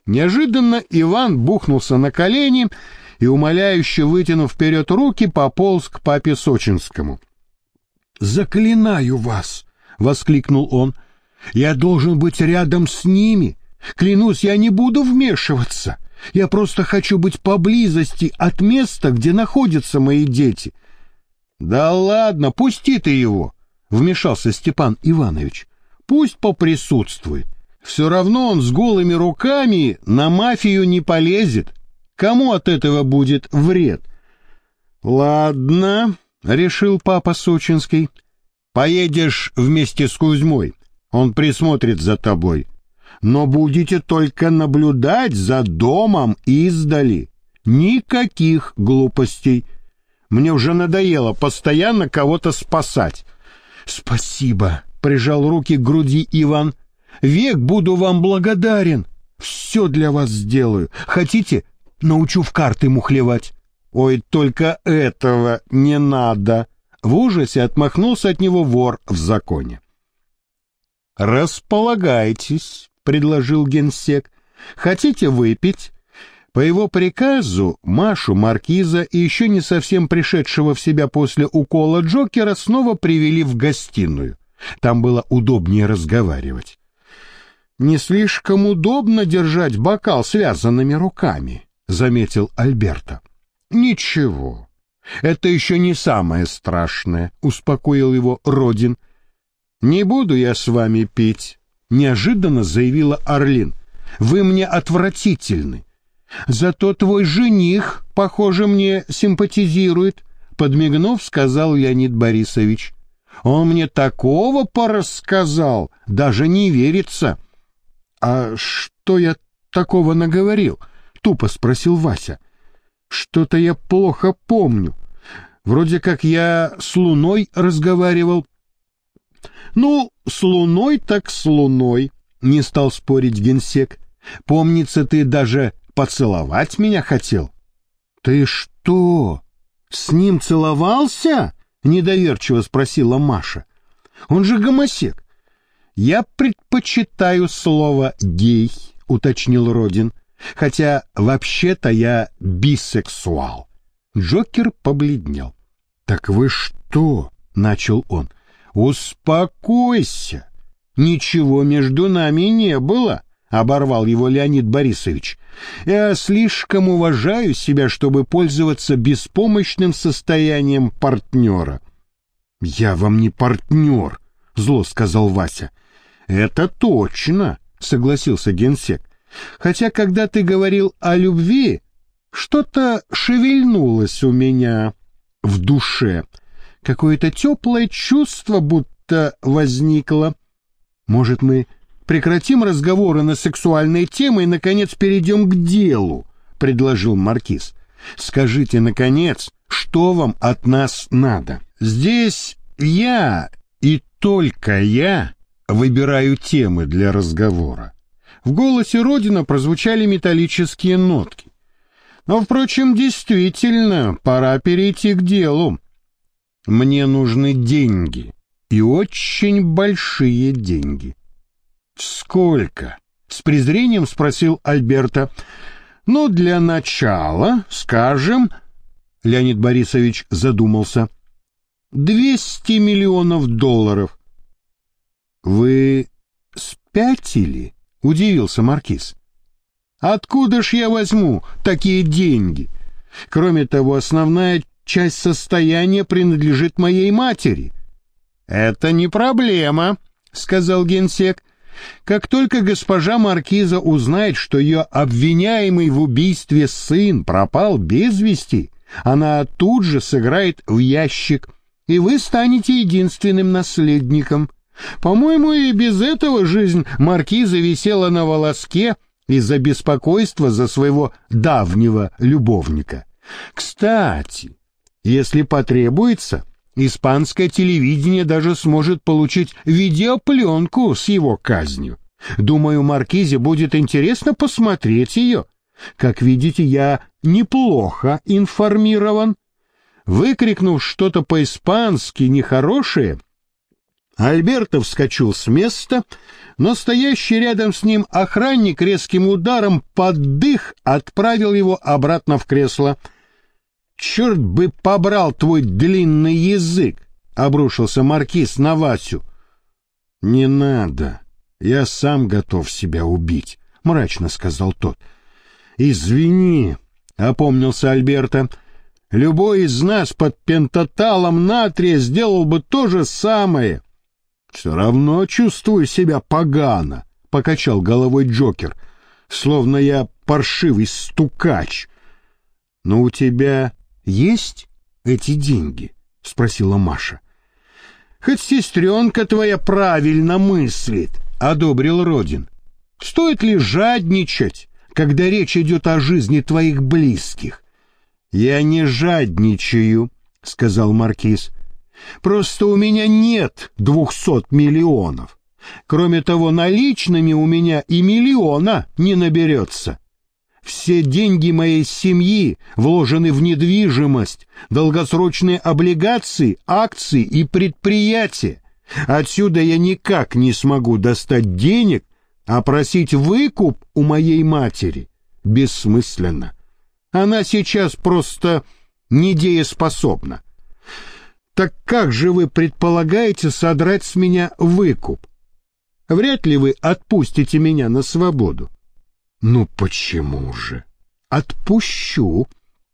Неожиданно Иван бухнулся на колени и, умоляюще вытянув вперед руки, пополз к папе Сочинскому. «Заклинаю вас!» — воскликнул он. «Я должен быть рядом с ними. Клянусь, я не буду вмешиваться. Я просто хочу быть поблизости от места, где находятся мои дети». «Да ладно, пусти ты его!» — вмешался Степан Иванович. «Пусть поприсутствует. Все равно он с голыми руками на мафию не полезет. Кому от этого будет вред?» «Ладно», — решил папа Сочинский. «Поедешь вместе с Кузьмой. Он присмотрит за тобой. Но будете только наблюдать за домом издали. Никаких глупостей. Мне уже надоело постоянно кого-то спасать». «Спасибо», — прижал руки к груди Иван. «Век буду вам благодарен. Все для вас сделаю. Хотите, научу в карты мухлевать?» «Ой, только этого не надо!» В ужасе отмахнулся от него вор в законе. «Располагайтесь», — предложил генсек. «Хотите выпить?» По его приказу Машу, маркиза и еще не совсем пришедшего в себя после укола Джокера снова привели в гостиную. Там было удобнее разговаривать. «Не слишком удобно держать бокал связанными руками», — заметил Альберто. «Ничего, это еще не самое страшное», — успокоил его Родин. «Не буду я с вами пить», — неожиданно заявила Орлин. «Вы мне отвратительны. Зато твой жених, похоже, мне симпатизирует», — подмигнув, сказал Леонид Борисович. «Он мне такого порассказал, даже не верится». «А что я такого наговорил?» — тупо спросил Вася. «Что-то я плохо помню. Вроде как я с Луной разговаривал». «Ну, с Луной так с Луной», — не стал спорить генсек. «Помнится, ты даже поцеловать меня хотел». «Ты что, с ним целовался?» — недоверчиво спросила Маша. «Он же гомосек». «Я предпочитаю слово «гей», — уточнил Родин. «Хотя вообще-то я бисексуал». Джокер побледнел. «Так вы что?» — начал он. «Успокойся. Ничего между нами не было», — оборвал его Леонид Борисович. «Я слишком уважаю себя, чтобы пользоваться беспомощным состоянием партнера». «Я вам не партнер», — зло сказал Вася. «Это точно», — согласился генсек. «Хотя, когда ты говорил о любви, что-то шевельнулось у меня в душе. Какое-то теплое чувство будто возникло. Может, мы прекратим разговоры на сексуальные темы и, наконец, перейдем к делу?» — предложил маркиз. «Скажите, наконец, что вам от нас надо? Здесь я и только я выбираю темы для разговора». В голосе Родина прозвучали металлические нотки. «Но, впрочем, действительно, пора перейти к делу. Мне нужны деньги, и очень большие деньги». «Сколько?» — с презрением спросил Альберто. «Ну, для начала, скажем...» — Леонид Борисович задумался. $200 миллионов. «Вы спятили?» — удивился маркиз. «Откуда ж я возьму такие деньги? Кроме того, основная часть состояния принадлежит моей матери». «Это не проблема», — сказал генсек. «Как только госпожа маркиза узнает, что ее обвиняемый в убийстве сын пропал без вести, она тут же сыграет в ящик, и вы станете единственным наследником. По-моему, и без этого жизнь маркиза висела на волоске из-за беспокойства за своего давнего любовника. Кстати, если потребуется, испанское телевидение даже сможет получить видеопленку с его казнью. Думаю, маркизе будет интересно посмотреть ее. Как видите, я неплохо информирован». Выкрикнув что-то по-испански нехорошее, Альберто вскочил с места, но стоящий рядом с ним охранник резким ударом под дых отправил его обратно в кресло. «Черт бы побрал твой длинный язык!» — обрушился маркиз на Васю. «Не надо, я сам готов себя убить», — мрачно сказал тот. «Извини», — опомнился Альберто, — «любой из нас под пентаталом натрия сделал бы то же самое». «Все равно чувствую себя погано», — покачал головой Джокер, — «словно я паршивый стукач». «Но у тебя есть эти деньги?» — спросила Маша. «Хоть сестренка твоя правильно мыслит», — одобрил Родин. «Стоит ли жадничать, когда речь идет о жизни твоих близких?» «Я не жадничаю», — сказал маркиз. «Просто у меня нет 200 миллионов. Кроме того, наличными у меня и миллиона не наберется. Все деньги моей семьи вложены в недвижимость, долгосрочные облигации, акции и предприятия. Отсюда я никак не смогу достать денег, а просить выкуп у моей матери бессмысленно. Она сейчас просто недееспособна. Так как же вы предполагаете содрать с меня выкуп? Вряд ли вы отпустите меня на свободу». «Ну почему же? Отпущу.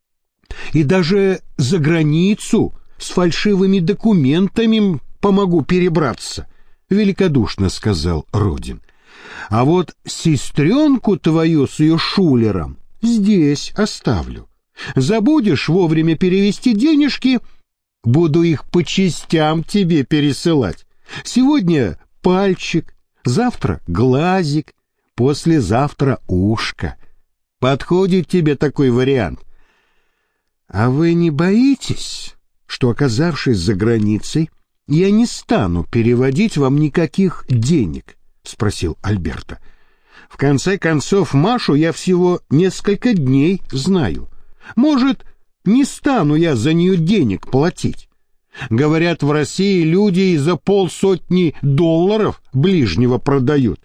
И даже за границу с фальшивыми документами помогу перебраться», — великодушно сказал Родин. «А вот сестренку твою с ее шулером здесь оставлю. Забудешь вовремя перевести денежки, буду их по частям тебе пересылать. Сегодня пальчик, завтра глазик, послезавтра ушко. Подходит тебе такой вариант?» «А вы не боитесь, что, оказавшись за границей, я не стану переводить вам никаких денег?» — спросил Альберто. «В конце концов, Машу я всего несколько дней знаю. Может, не стану я за нее денег платить. Говорят, в России люди и за $500 ближнего продают.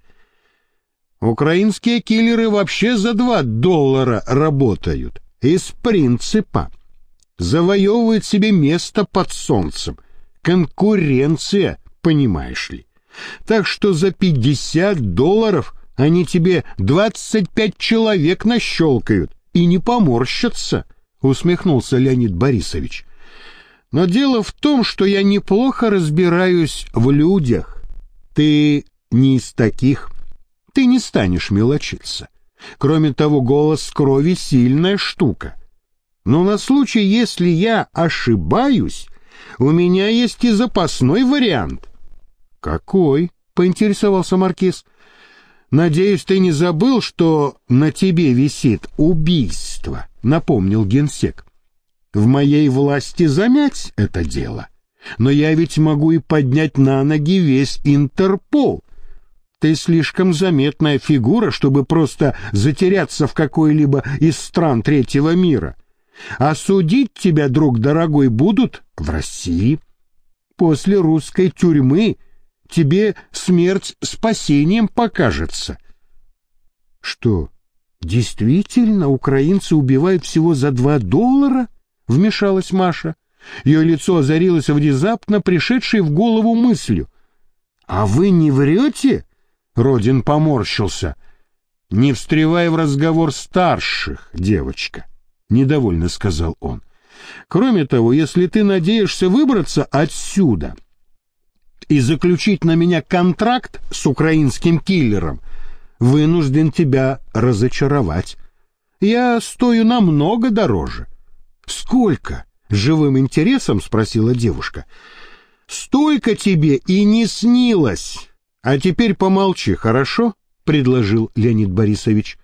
Украинские киллеры вообще за $2 работают. Из принципа. Завоевывают себе место под солнцем. Конкуренция, понимаешь ли. Так что за $50 они тебе 25 человек нащелкают и не поморщатся», — усмехнулся Леонид Борисович. «Но дело в том, что я неплохо разбираюсь в людях. Ты не из таких. Ты не станешь мелочиться. Кроме того, голос крови — сильная штука. Но на случай, если я ошибаюсь, у меня есть и запасной вариант». «Какой?» — поинтересовался маркиз. «Надеюсь, ты не забыл, что на тебе висит убийство», — напомнил генсек. «В моей власти замять это дело, но я ведь могу и поднять на ноги весь Интерпол. Ты слишком заметная фигура, чтобы просто затеряться в какой-либо из стран третьего мира. А судить тебя, друг дорогой, будут в России. После русской тюрьмы тебе смерть спасением покажется». «Что, действительно украинцы убивают всего за $2?» — вмешалась Маша. Ее лицо озарилось внезапно пришедшей в голову мыслью. «А вы не врете?» — Родин поморщился. «Не встревай в разговор старших, девочка», — недовольно сказал он. «Кроме того, если ты надеешься выбраться отсюда и заключить на меня контракт с украинским киллером, вынужден тебя разочаровать. Я стою намного дороже». «Сколько?» — живым интересом спросила девушка. «Столько тебе и не снилось. А теперь помолчи, хорошо?» — предложил Леонид Борисович.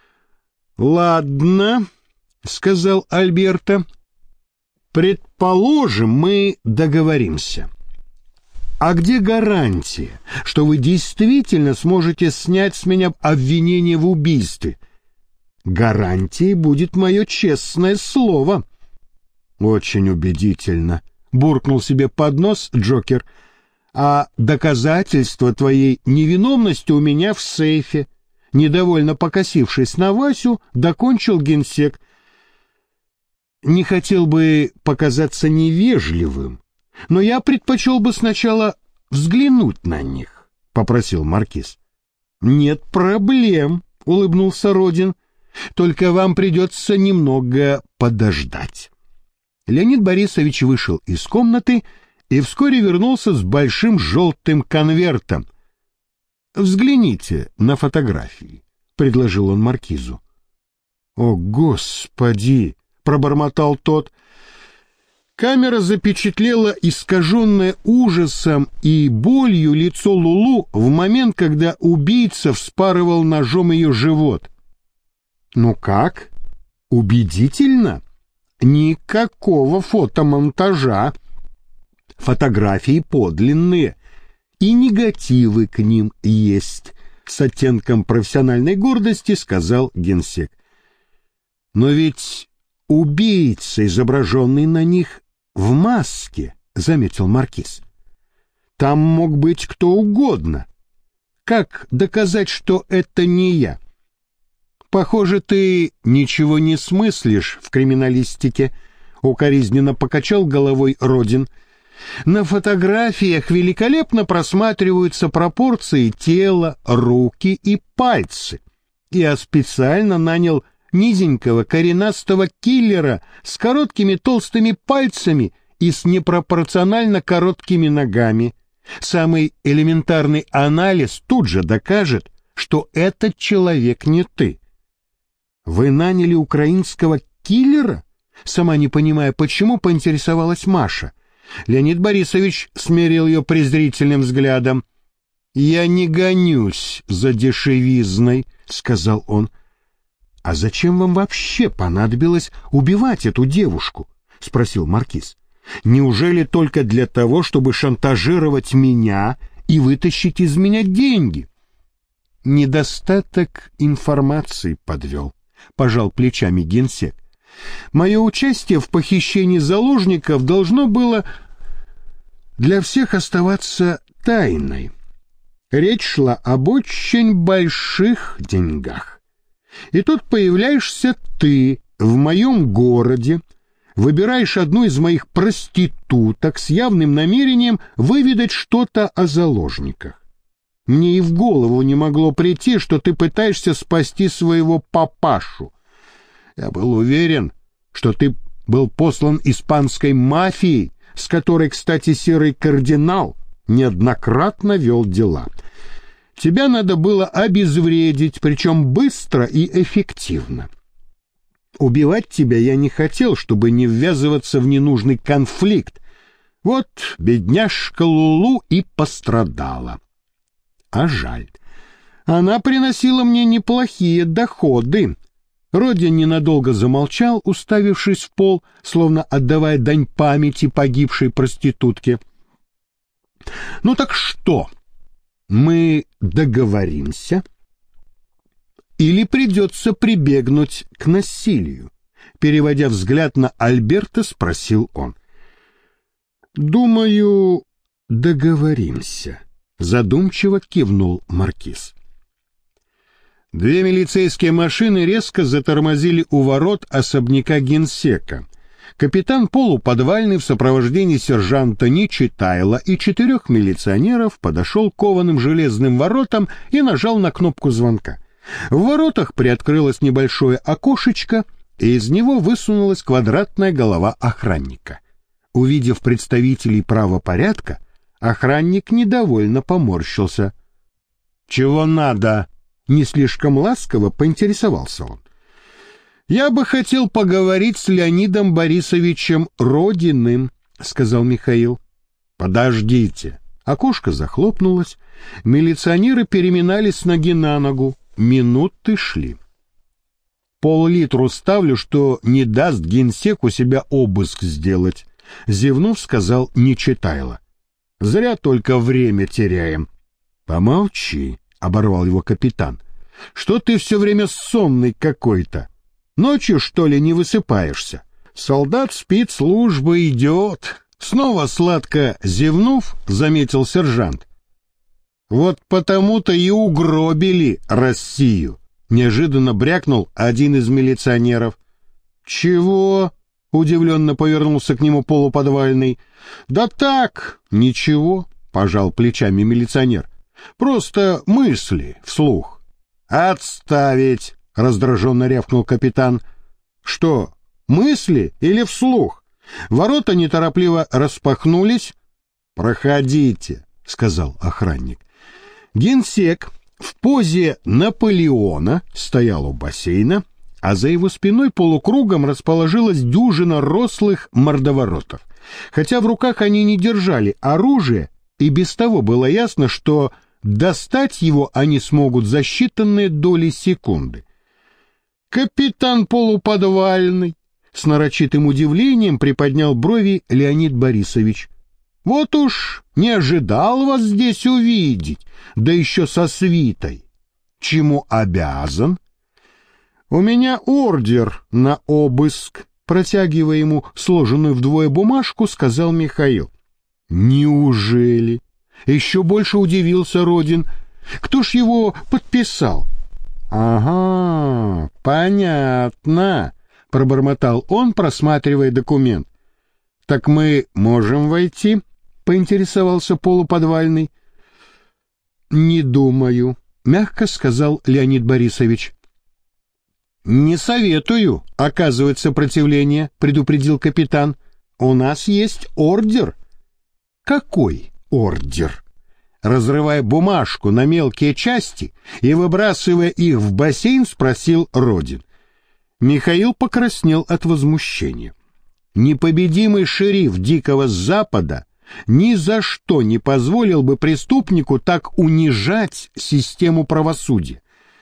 «Ладно», — сказал Альберто. «Предположим, мы договоримся. А где гарантия, что вы действительно сможете снять с меня обвинение в убийстве?» «Гарантией будет мое честное слово». «Очень убедительно», — буркнул себе под нос Джокер. А доказательства твоей невиновности у меня в сейфе. Недовольно покосившись на Васю, докончил генсек. Не хотел бы показаться невежливым, но я предпочел бы сначала взглянуть на них, — попросил маркиз. — Нет проблем, — улыбнулся Родин, — только вам придется немного подождать. Леонид Борисович вышел из комнаты и вскоре вернулся с большим желтым конвертом. — Взгляните на фотографии, — предложил он маркизу. — О, Господи! — пробормотал тот. Камера запечатлела искаженное ужасом и болью лицо Лулу в момент, когда убийца вспарывал ножом ее живот. Ну как? Убедительно? Никакого фотомонтажа. Фотографии подлинные, и негативы к ним есть, с оттенком профессиональной гордости сказал генсек. Но ведь убийца, изображенный на них, в маске, заметил маркиз. Там мог быть кто угодно. Как доказать, что это не я? Похоже, ты ничего не смыслишь в криминалистике, укоризненно покачал головой Родин. На фотографиях великолепно просматриваются пропорции тела, руки и пальцы. Я специально нанял низенького коренастого киллера с короткими толстыми пальцами и с непропорционально короткими ногами. Самый элементарный анализ тут же докажет, что этот человек не ты. Вы наняли украинского киллера? Сама не понимая, почему, поинтересовалась Маша. Леонид Борисович смерил ее презрительным взглядом. «Я не гонюсь за дешевизной», — сказал он. «А зачем вам вообще понадобилось убивать эту девушку?» — спросил маркиз. «Неужели только для того, чтобы шантажировать меня и вытащить из меня деньги?» «Недостаток информации подвел», — пожал плечами генсек. «Мое участие в похищении заложников должно было для всех оставаться тайной. Речь шла об очень больших деньгах. И тут появляешься ты в моем городе, выбираешь одну из моих проституток с явным намерением выведать что-то о заложниках. Мне и в голову не могло прийти, что ты пытаешься спасти своего папашу. Я был уверен, что ты был послан испанской мафией, с которой, кстати, серый кардинал неоднократно вел дела. Тебя надо было обезвредить, причем быстро и эффективно. Убивать тебя я не хотел, чтобы не ввязываться в ненужный конфликт. Вот бедняжка Лулу и пострадала. А жаль. Она приносила мне неплохие доходы. Родин ненадолго замолчал, уставившись в пол, словно отдавая дань памяти погибшей проститутке. «Ну так что, мы договоримся? Или придется прибегнуть к насилию?» Переводя взгляд на Альберта, спросил он. «Думаю, договоримся», — задумчиво кивнул маркиз. Две милицейские машины резко затормозили у ворот особняка генсека. Капитан полуподвальный в сопровождении сержанта Нечитайла и 4 милиционеров подошел к кованым железным воротам и нажал на кнопку звонка. В воротах приоткрылось небольшое окошечко, и из него высунулась квадратная голова охранника. Увидев представителей правопорядка, охранник недовольно поморщился. «Чего надо?» — не слишком ласково поинтересовался он. «Я бы хотел поговорить с Леонидом Борисовичем Родиным», — сказал Михаил. «Подождите». Окошко захлопнулось, милиционеры переминались с ноги на ногу, минуты шли. «Пол-литру ставлю, что не даст генсек у себя обыск сделать», — зевнув, сказал Нечитайло. «Зря только время теряем». «Помолчи», — оборвал его капитан. «Что ты все время сонный какой-то? Ночью, что ли, не высыпаешься? Солдат спецслужбы идет», — Снова сладко зевнув, заметил сержант. Вот потому-то и угробили Россию. Неожиданно брякнул один из милиционеров. Чего? Удивленно повернулся к нему полуподвальный. Да так, ничего, пожал плечами милиционер. Просто мысли вслух. Отставить, раздраженно рявкнул капитан. Что, мысли или вслух? Ворота неторопливо распахнулись. Проходите, сказал охранник. Генсек в позе Наполеона стоял у бассейна, а за его спиной полукругом расположилась дюжина рослых мордоворотов. Хотя в руках они не держали оружие, и без того было ясно, что достать его они смогут за считанные доли секунды. «Капитан полуподвальный!» — с нарочитым удивлением приподнял брови Леонид Борисович. «Вот уж не ожидал вас здесь увидеть, да еще со свитой. Чему обязан?» «У меня ордер на обыск», — протягивая ему сложенную вдвое бумажку, сказал Михаил. «Неужели?» — еще больше удивился Родин. «Кто ж его подписал?» «Ага, понятно», — пробормотал он, просматривая документ. «Так мы можем войти?» — поинтересовался полуподвальный. «Не думаю», — мягко сказал Леонид Борисович. «Не советую оказывать сопротивление», — предупредил капитан. «У нас есть ордер». «Какой ордер?» Разрывая бумажку на мелкие части и выбрасывая их в бассейн, спросил Родин. Михаил покраснел от возмущения. Непобедимый шериф Дикого Запада ни за что не позволил бы преступнику так унижать систему правосудия.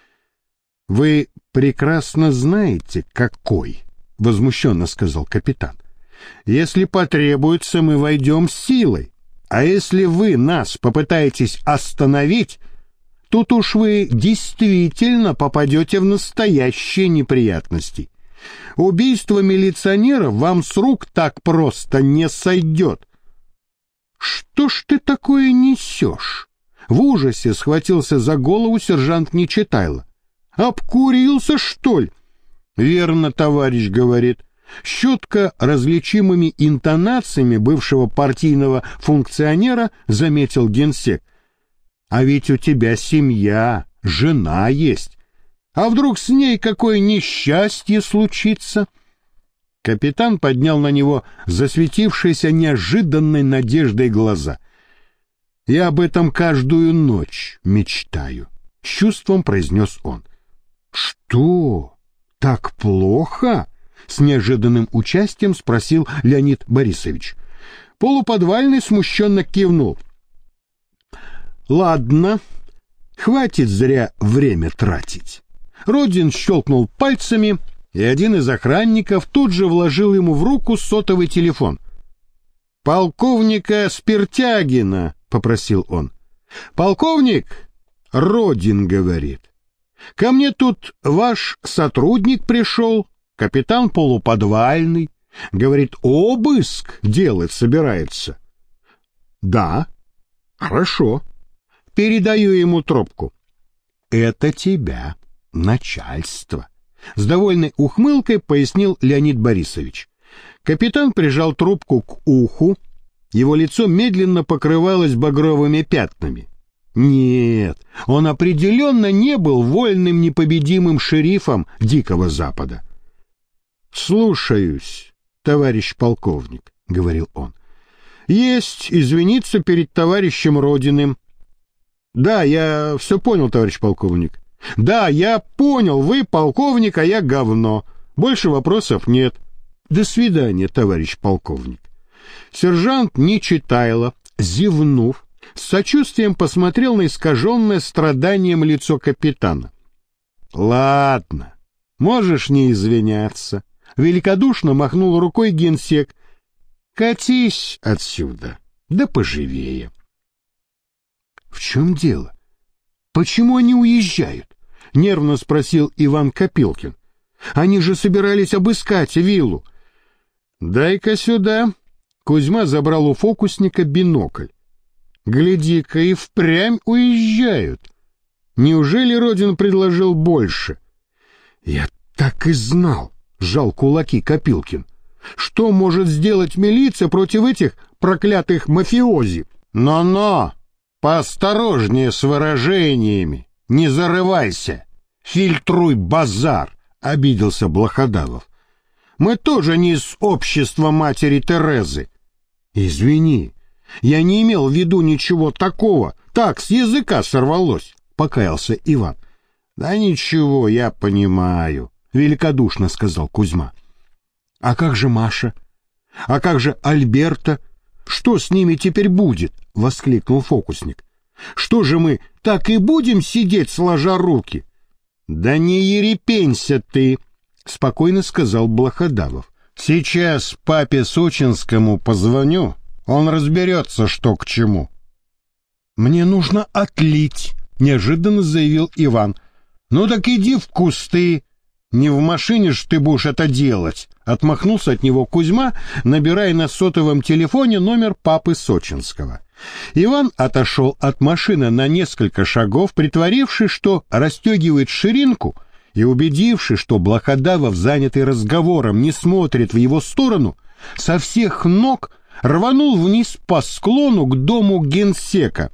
«Вы прекрасно знаете, какой», — возмущенно сказал капитан. «Если потребуется, мы войдем силой, а если вы нас попытаетесь остановить, тут уж вы действительно попадете в настоящие неприятности. Убийство милиционера вам с рук так просто не сойдет». «Что ж ты такое несешь?» В ужасе схватился за голову сержант Нечитайло. «Обкурился, что ли?» «Верно, товарищ говорит». С четко различимыми интонациями бывшего партийного функционера заметил генсек. «А ведь у тебя семья, жена есть. А вдруг с ней какое несчастье случится?» Капитан поднял на него засветившиеся неожиданной надеждой глаза. «Я об этом каждую ночь мечтаю», — с чувством произнес он. «Что? Так плохо?» — с неожиданным участием спросил Леонид Борисович. Полуподвальный смущенно кивнул. «Ладно, хватит зря время тратить». Родин щелкнул пальцами, и один из охранников тут же вложил ему в руку сотовый телефон. «Полковника Спиртягина», — попросил он. «Полковник?» — Родин говорит. «Ко мне тут ваш сотрудник пришел, капитан полуподвальный. Говорит, обыск делать собирается». «Да, хорошо. Передаю ему трубку». «Это тебя, начальство», — с довольной ухмылкой пояснил Леонид Борисович. Капитан прижал трубку к уху, его лицо медленно покрывалось багровыми пятнами. Нет, он определенно не был вольным непобедимым шерифом Дикого Запада. «Слушаюсь, товарищ полковник», — говорил он. «Есть извиниться перед товарищем Родиным». «Да, я все понял, товарищ полковник». «Да, я понял, вы полковник, а я говно. Больше вопросов нет. До свидания, товарищ полковник». Сержант Нечитайло, зевнув, с сочувствием посмотрел на искаженное страданием лицо капитана. «Ладно, можешь не извиняться», — великодушно махнул рукой генсек. «Катись отсюда, да поживее». «В чем дело? Почему они уезжают?» — нервно спросил Иван Копилкин. «Они же собирались обыскать виллу». «Дай-ка сюда», — Кузьма забрал у фокусника бинокль. Гляди-ка, и впрямь уезжают. Неужели Родин предложил больше? Я так и знал, сжал кулаки Копилкин. Что может сделать милиция против этих проклятых мафиози? Но-но, поосторожнее с выражениями, не зарывайся, фильтруй базар, обиделся Блоходавов. Мы тоже не из общества матери Терезы. Извини, я не имел в виду ничего такого, так, с языка сорвалось, покаялся Иван. Да ничего, я понимаю, великодушно сказал Кузьма. А как же Маша? А как же Альберта? Что с ними теперь будет? Воскликнул фокусник. Что же мы так и будем сидеть сложа руки? Да не ерепенься ты, спокойно сказал Блоходавов. Сейчас папе Сочинскому позвоню, он разберется, что к чему. Мне нужно отлить, неожиданно заявил Иван. Ну так иди в кусты. Не в машине ж ты будешь это делать, отмахнулся от него Кузьма, набирая на сотовом телефоне номер папы Сочинского. Иван отошел от машины на несколько шагов, притворившись, что расстегивает ширинку, и убедившись, что Блоходавов, занятый разговором, не смотрит в его сторону, со всех ног рванул вниз по склону к дому генсека.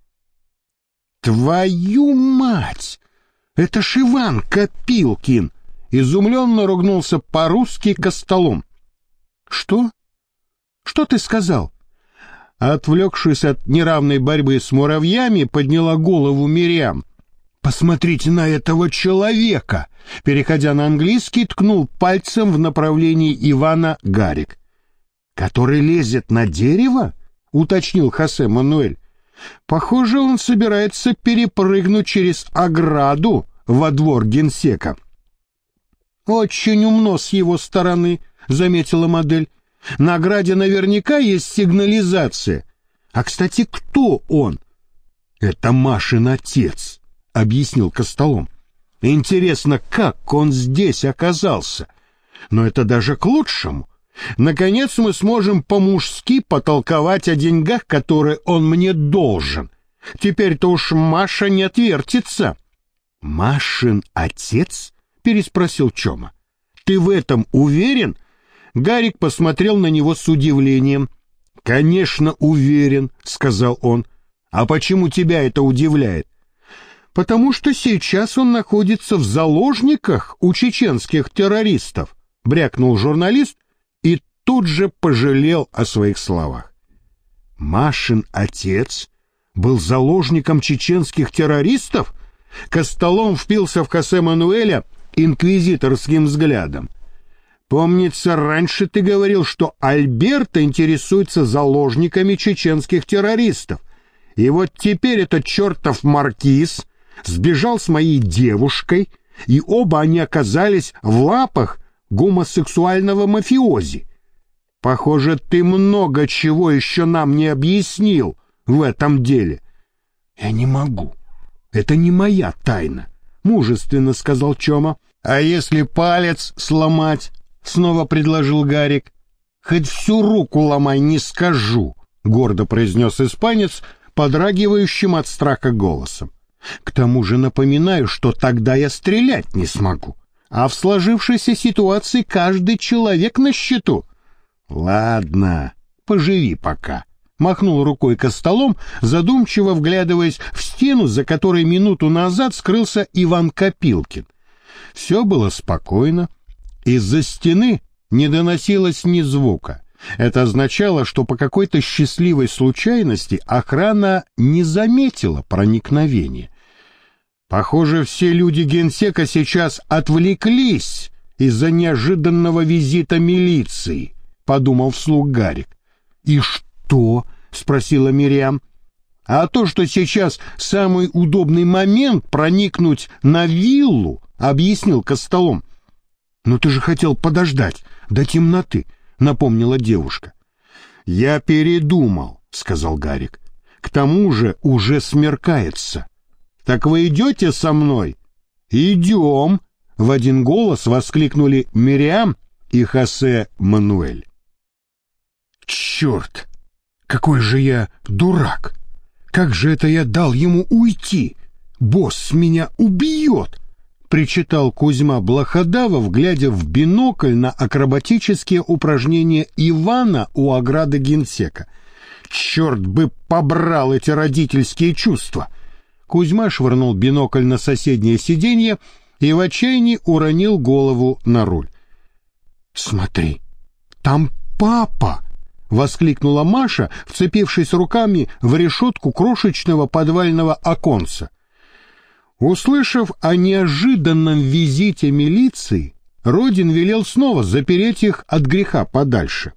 «Твою мать! Это ж Иван Копилкин!» Изумленно ругнулся по-русски Костолом. «Что? Что ты сказал?» Отвлекшись от неравной борьбы с муравьями, подняла голову Мириам. «Посмотрите на этого человека!» Переходя на английский, ткнул пальцем в направлении Ивана Гарик. «Который лезет на дерево?» — уточнил Хосе Мануэль. «Похоже, он собирается перепрыгнуть через ограду во двор генсека». «Очень умно с его стороны», — заметила модель. «На ограде наверняка есть сигнализация. А, кстати, кто он?» «Это Машин отец», — объяснил Костолом. «Интересно, как он здесь оказался? Но это даже к лучшему. Наконец мы сможем по-мужски потолковать о деньгах, которые он мне должен. Теперь-то уж Маша не отвертится». «Машин отец?» — переспросил Чома. «Ты в этом уверен?» Гарик посмотрел на него с удивлением. «Конечно, уверен», — сказал он. «А почему тебя это удивляет?» «Потому что сейчас он находится в заложниках у чеченских террористов», — брякнул журналист и тут же пожалел о своих словах. «Машин отец был заложником чеченских террористов?» Костолом впился в Хосе Мануэля инквизиторским взглядом. «Помнится, раньше ты говорил, что Альберто интересуется заложниками чеченских террористов. И вот теперь этот чертов маркиз сбежал с моей девушкой, и оба они оказались в лапах гомосексуального мафиози. Похоже, ты много чего еще нам не объяснил в этом деле». «Я не могу. Это не моя тайна», — мужественно сказал Чома. «А если палец сломать?» — снова предложил Гарик. «Хоть всю руку ломай, не скажу», — гордо произнес испанец, подрагивающим от страха голосом. «К тому же напоминаю, что тогда я стрелять не смогу, а в сложившейся ситуации каждый человек на счету». «Ладно, поживи пока», — махнул рукой Костолом, задумчиво вглядываясь в стену, за которой минуту назад скрылся Иван Копилкин. Все было спокойно. Из-за стены не доносилось ни звука. Это означало, что по какой-то счастливой случайности охрана не заметила проникновения. Похоже, все люди генсека сейчас отвлеклись из-за неожиданного визита милиции, подумал вслух Гарик. «И что?» — спросила Мириам. «А то, что сейчас самый удобный момент проникнуть на виллу», — объяснил Костолом. «Но ты же хотел подождать до темноты», — напомнила девушка. «Я передумал», — сказал Гарик. «К тому же уже смеркается». «Так вы идете со мной?» «Идем», — в один голос воскликнули Мириам и Хосе Мануэль. Черт! Какой же я дурак! Как же это я дал ему уйти? Босс меня убьет! Причитал Кузьма Блаходавов, глядя в бинокль на акробатические упражнения Ивана у ограды генсека. Черт бы побрал эти родительские чувства! Кузьма швырнул бинокль на соседнее сиденье и в отчаянии уронил голову на руль. «Смотри, там папа!» — воскликнула Маша, вцепившись руками в решетку крошечного подвального оконца. Услышав о неожиданном визите милиции, Родин велел снова запереть их от греха подальше.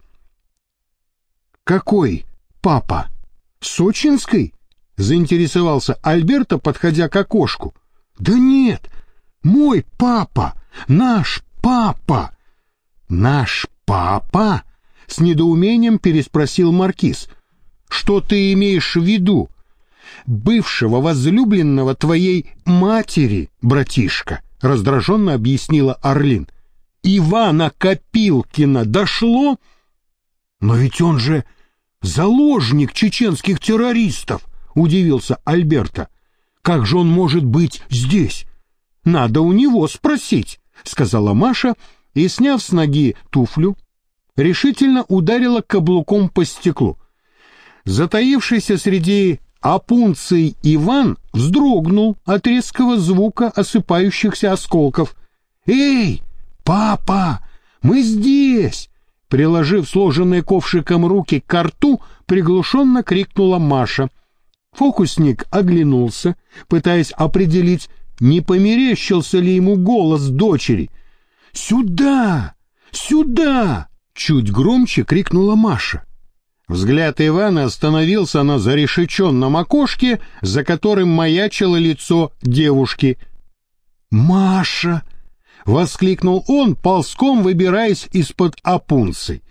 «Какой папа? Сочинский?» — заинтересовался Альберто, подходя к окошку. «Да нет, мой папа, наш папа». «Наш папа?» — с недоумением переспросил маркиз. «Что ты имеешь в виду?» «Бывшего возлюбленного твоей матери, братишка», — раздраженно объяснила Орлин. «Ивана Копилкина дошло?» «Но ведь он же заложник чеченских террористов», — удивился Альберто. «Как же он может быть здесь?» «Надо у него спросить», — сказала Маша, и, сняв с ноги туфлю, решительно ударила каблуком по стеклу. Затаившийся среди опунций Иван вздрогнул от резкого звука осыпающихся осколков. «Эй, папа, мы здесь!» Приложив сложенные ковшиком руки к рту, приглушенно крикнула Маша. Фокусник оглянулся, пытаясь определить, не померещился ли ему голос дочери. «Сюда! Сюда!» — чуть громче крикнула Маша. Взгляд Ивана остановился на зарешеченном окошке, за которым маячило лицо девушки. «Маша!» — воскликнул он, ползком выбираясь из-под опунций.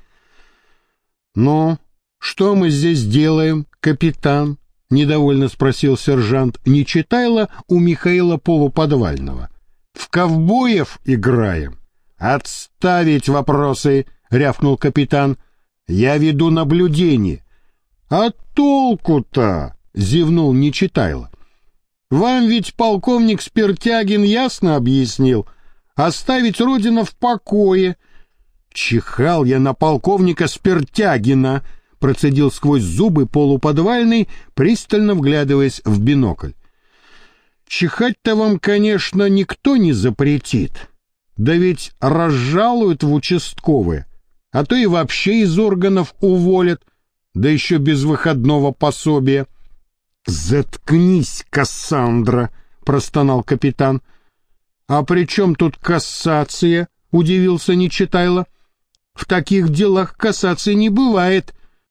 «Ну, что мы здесь делаем, капитан?» — недовольно спросил сержант Нечитайло у Михаила Полуподвального. «В ковбоев играем?» «Отставить вопросы!» — рявкнул капитан. «Я веду наблюдение». «А толку-то?» — зевнул Нечитайло. «Вам ведь полковник Спиртягин ясно объяснил. Оставить Родина в покое». «Чихал я на полковника Спиртягина», — процедил сквозь зубы Полуподвальный, пристально вглядываясь в бинокль. «Чихать-то вам, конечно, никто не запретит. Да ведь разжалуют в участковые, а то и вообще из органов уволят, да еще без выходного пособия». «Заткнись, Кассандра», — простонал капитан. «А при чем тут кассация?» — удивился Нечитайло. «В таких делах кассации не бывает»,